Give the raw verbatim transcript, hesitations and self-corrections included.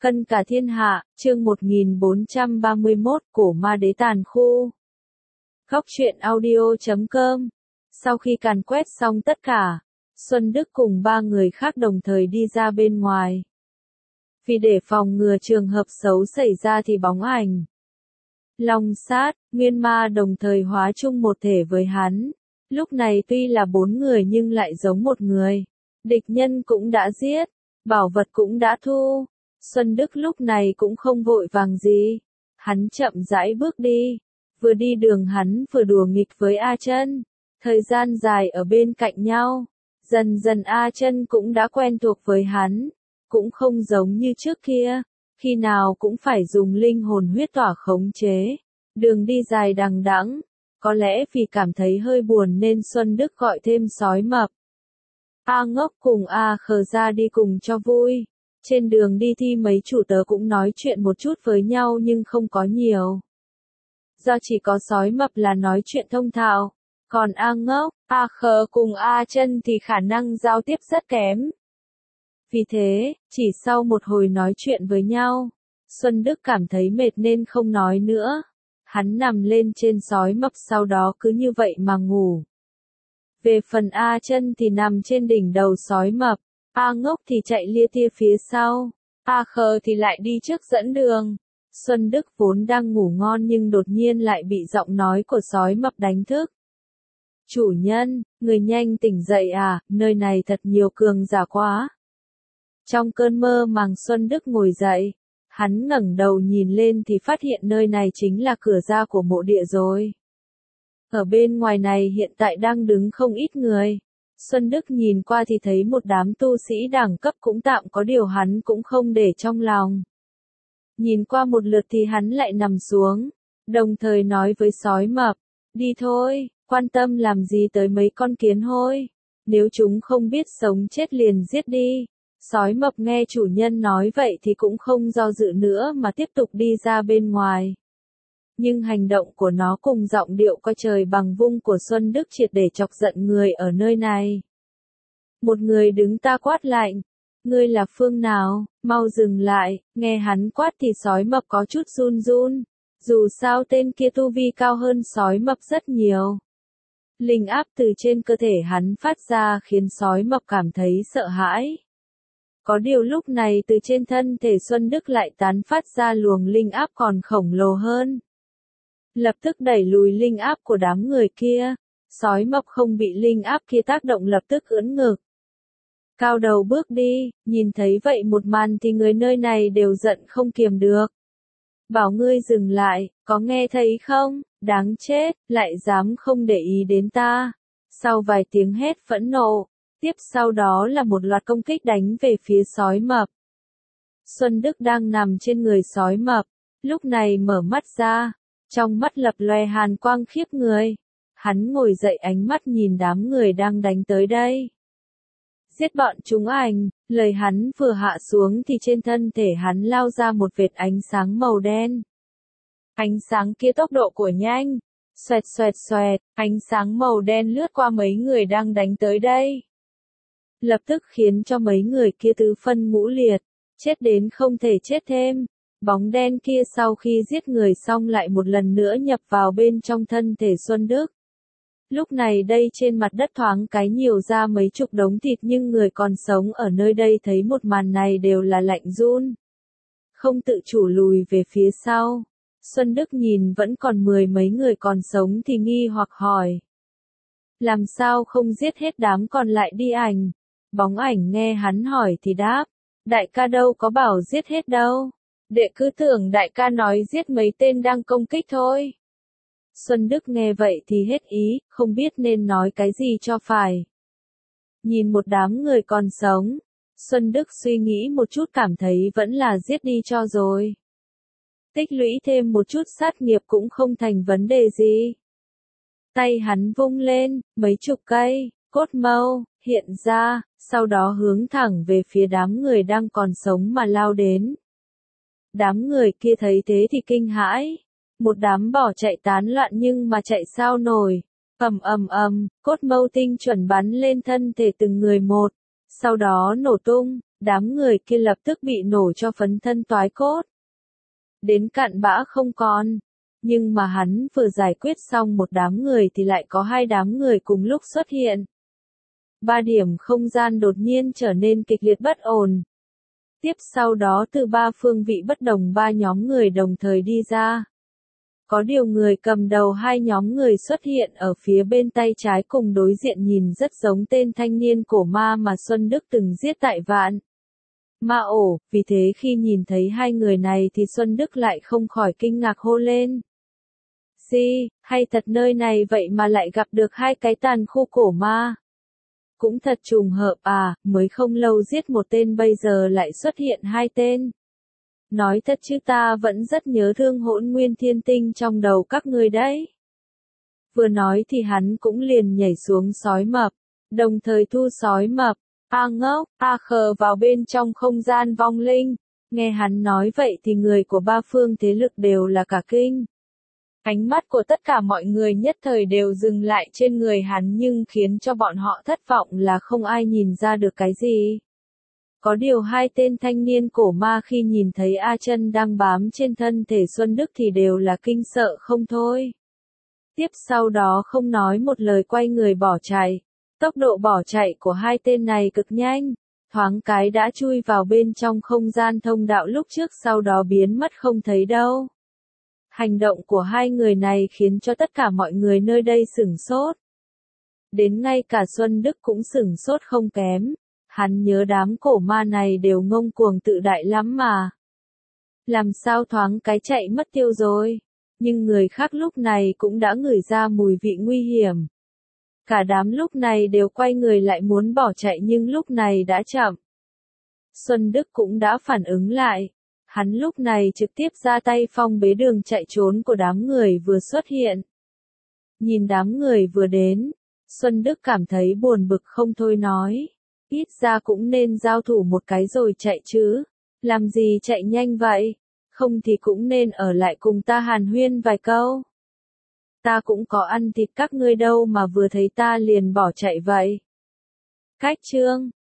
Cân cả thiên hạ, chương một nghìn bốn trăm ba mươi mốt, cổ ma đế tàn khu. Góc truyện audio chấm com. Sau khi càn quét xong tất cả, Xuân Đức cùng ba người khác đồng thời đi ra bên ngoài. Vì để phòng ngừa trường hợp xấu xảy ra thì bóng ảnh Long Sát, Nguyên Ma đồng thời hóa chung một thể với hắn. Lúc này tuy là bốn người nhưng lại giống một người. Địch nhân cũng đã giết, bảo vật cũng đã thu. Xuân Đức lúc này cũng không vội vàng gì. Hắn chậm rãi bước đi. Vừa đi đường hắn vừa đùa nghịch với A Chân. Thời gian dài ở bên cạnh nhau. Dần dần A Chân cũng đã quen thuộc với hắn. Cũng không giống như trước kia. Khi nào cũng phải dùng linh hồn huyết tỏa khống chế. Đường đi dài đằng đẵng. Có lẽ vì cảm thấy hơi buồn nên Xuân Đức gọi thêm sói mập. A Ngốc cùng A Khờ ra đi cùng cho vui. Trên đường đi thì mấy chủ tớ cũng nói chuyện một chút với nhau nhưng không có nhiều. Do chỉ có sói mập là nói chuyện thông thạo. Còn A Ngốc, A Khờ cùng A Chân thì khả năng giao tiếp rất kém. Vì thế, chỉ sau một hồi nói chuyện với nhau, Xuân Đức cảm thấy mệt nên không nói nữa. Hắn nằm lên trên sói mập sau đó cứ như vậy mà ngủ. Về phần A Chân thì nằm trên đỉnh đầu sói mập, A Ngốc thì chạy lia tia phía sau, A Khờ thì lại đi trước dẫn đường. Xuân Đức vốn đang ngủ ngon nhưng đột nhiên lại bị giọng nói của sói mập đánh thức. Chủ nhân, người nhanh tỉnh dậy à, nơi này thật nhiều cường giả quá. Trong cơn mơ màng Xuân Đức ngồi dậy. Hắn ngẩng đầu nhìn lên thì phát hiện nơi này chính là cửa ra của mộ địa rồi. Ở bên ngoài này hiện tại đang đứng không ít người. Xuân Đức nhìn qua thì thấy một đám tu sĩ đẳng cấp cũng tạm có điều hắn cũng không để trong lòng. Nhìn qua một lượt thì hắn lại nằm xuống, đồng thời nói với sói mập, đi thôi, quan tâm làm gì tới mấy con kiến hôi, nếu chúng không biết sống chết liền giết đi. Sói mập nghe chủ nhân nói vậy thì cũng không do dự nữa mà tiếp tục đi ra bên ngoài. Nhưng hành động của nó cùng giọng điệu coi trời bằng vung của Xuân Đức triệt để chọc giận người ở nơi này. Một người đứng ta quát lạnh. Ngươi là phương nào, mau dừng lại, nghe hắn quát thì sói mập có chút run run. Dù sao tên kia tu vi cao hơn sói mập rất nhiều. Linh áp từ trên cơ thể hắn phát ra khiến sói mập cảm thấy sợ hãi. Có điều lúc này từ trên thân thể Xuân Đức lại tán phát ra luồng linh áp còn khổng lồ hơn. Lập tức đẩy lùi linh áp của đám người kia. Sói mập không bị linh áp kia tác động lập tức ưỡn ngực. Cao đầu bước đi, nhìn thấy vậy một màn thì người nơi này đều giận không kiềm được. Bảo ngươi dừng lại, có nghe thấy không, đáng chết, lại dám không để ý đến ta. Sau vài tiếng hét phẫn nộ. Tiếp sau đó là một loạt công kích đánh về phía sói mập. Xuân Đức đang nằm trên người sói mập, lúc này mở mắt ra, trong mắt lập loè hàn quang khiếp người. Hắn ngồi dậy ánh mắt nhìn đám người đang đánh tới đây. Giết bọn chúng ảnh, lời hắn vừa hạ xuống thì trên thân thể hắn lao ra một vệt ánh sáng màu đen. Ánh sáng kia tốc độ của nhanh, xoẹt xoẹt xoẹt, ánh sáng màu đen lướt qua mấy người đang đánh tới đây. Lập tức khiến cho mấy người kia tứ phân ngũ liệt, chết đến không thể chết thêm. Bóng đen kia sau khi giết người xong lại một lần nữa nhập vào bên trong thân thể Xuân Đức. Lúc này đây trên mặt đất thoáng cái nhiều ra mấy chục đống thịt nhưng người còn sống ở nơi đây thấy một màn này đều là lạnh run. Không tự chủ lùi về phía sau. Xuân Đức nhìn vẫn còn mười mấy người còn sống thì nghi hoặc hỏi. Làm sao không giết hết đám còn lại đi ảnh? Bóng ảnh nghe hắn hỏi thì đáp, đại ca đâu có bảo giết hết đâu, đệ cứ tưởng đại ca nói giết mấy tên đang công kích thôi. Xuân Đức nghe vậy thì hết ý, không biết nên nói cái gì cho phải. Nhìn một đám người còn sống, Xuân Đức suy nghĩ một chút cảm thấy vẫn là giết đi cho rồi. Tích lũy thêm một chút sát nghiệp cũng không thành vấn đề gì. Tay hắn vung lên, mấy chục cây cốt mâu hiện ra, sau đó hướng thẳng về phía đám người đang còn sống mà lao đến. Đám người kia thấy thế thì kinh hãi, một đám bỏ chạy tán loạn nhưng mà chạy sao nổi. Ầm ầm ầm, cốt mâu tinh chuẩn bắn lên thân thể từng người một. Sau đó nổ tung, đám người kia lập tức bị nổ cho phấn thân toái cốt. Đến cặn bã không còn. Nhưng mà hắn vừa giải quyết xong một đám người thì lại có hai đám người cùng lúc xuất hiện. Ba điểm không gian đột nhiên trở nên kịch liệt bất ổn. Tiếp sau đó từ ba phương vị bất đồng ba nhóm người đồng thời đi ra. Có điều người cầm đầu hai nhóm người xuất hiện ở phía bên tay trái cùng đối diện nhìn rất giống tên thanh niên cổ ma mà Xuân Đức từng giết tại Vạn Ma Ổ, vì thế khi nhìn thấy hai người này thì Xuân Đức lại không khỏi kinh ngạc hô lên. Gì, hay thật nơi này vậy mà lại gặp được hai cái tàn khu cổ ma. Cũng thật trùng hợp à, mới không lâu giết một tên bây giờ lại xuất hiện hai tên. Nói thật chứ ta vẫn rất nhớ thương Hỗn Nguyên Thiên Tinh trong đầu các ngươi đấy. Vừa nói thì hắn cũng liền nhảy xuống sói mập, đồng thời thu sói mập, a ngốc, a khờ vào bên trong không gian vong linh. Nghe hắn nói vậy thì người của ba phương thế lực đều là cả kinh. Ánh mắt của tất cả mọi người nhất thời đều dừng lại trên người hắn nhưng khiến cho bọn họ thất vọng là không ai nhìn ra được cái gì. Có điều hai tên thanh niên cổ ma khi nhìn thấy A Chân đang bám trên thân thể Xuân Đức thì đều là kinh sợ không thôi. Tiếp sau đó không nói một lời quay người bỏ chạy. Tốc độ bỏ chạy của hai tên này cực nhanh, thoáng cái đã chui vào bên trong không gian thông đạo lúc trước sau đó biến mất không thấy đâu. Hành động của hai người này khiến cho tất cả mọi người nơi đây sửng sốt. Đến ngay cả Xuân Đức cũng sửng sốt không kém. Hắn nhớ đám cổ ma này đều ngông cuồng tự đại lắm mà. Làm sao thoáng cái chạy mất tiêu rồi. Nhưng người khác lúc này cũng đã ngửi ra mùi vị nguy hiểm. Cả đám lúc này đều quay người lại muốn bỏ chạy nhưng lúc này đã chậm. Xuân Đức cũng đã phản ứng lại. Hắn lúc này trực tiếp ra tay phong bế đường chạy trốn của đám người vừa xuất hiện. Nhìn đám người vừa đến, Xuân Đức cảm thấy buồn bực không thôi nói. Ít ra cũng nên giao thủ một cái rồi chạy chứ. Làm gì chạy nhanh vậy? Không thì cũng nên ở lại cùng ta hàn huyên vài câu. Ta cũng có ăn thịt các ngươi đâu mà vừa thấy ta liền bỏ chạy vậy. Cách chương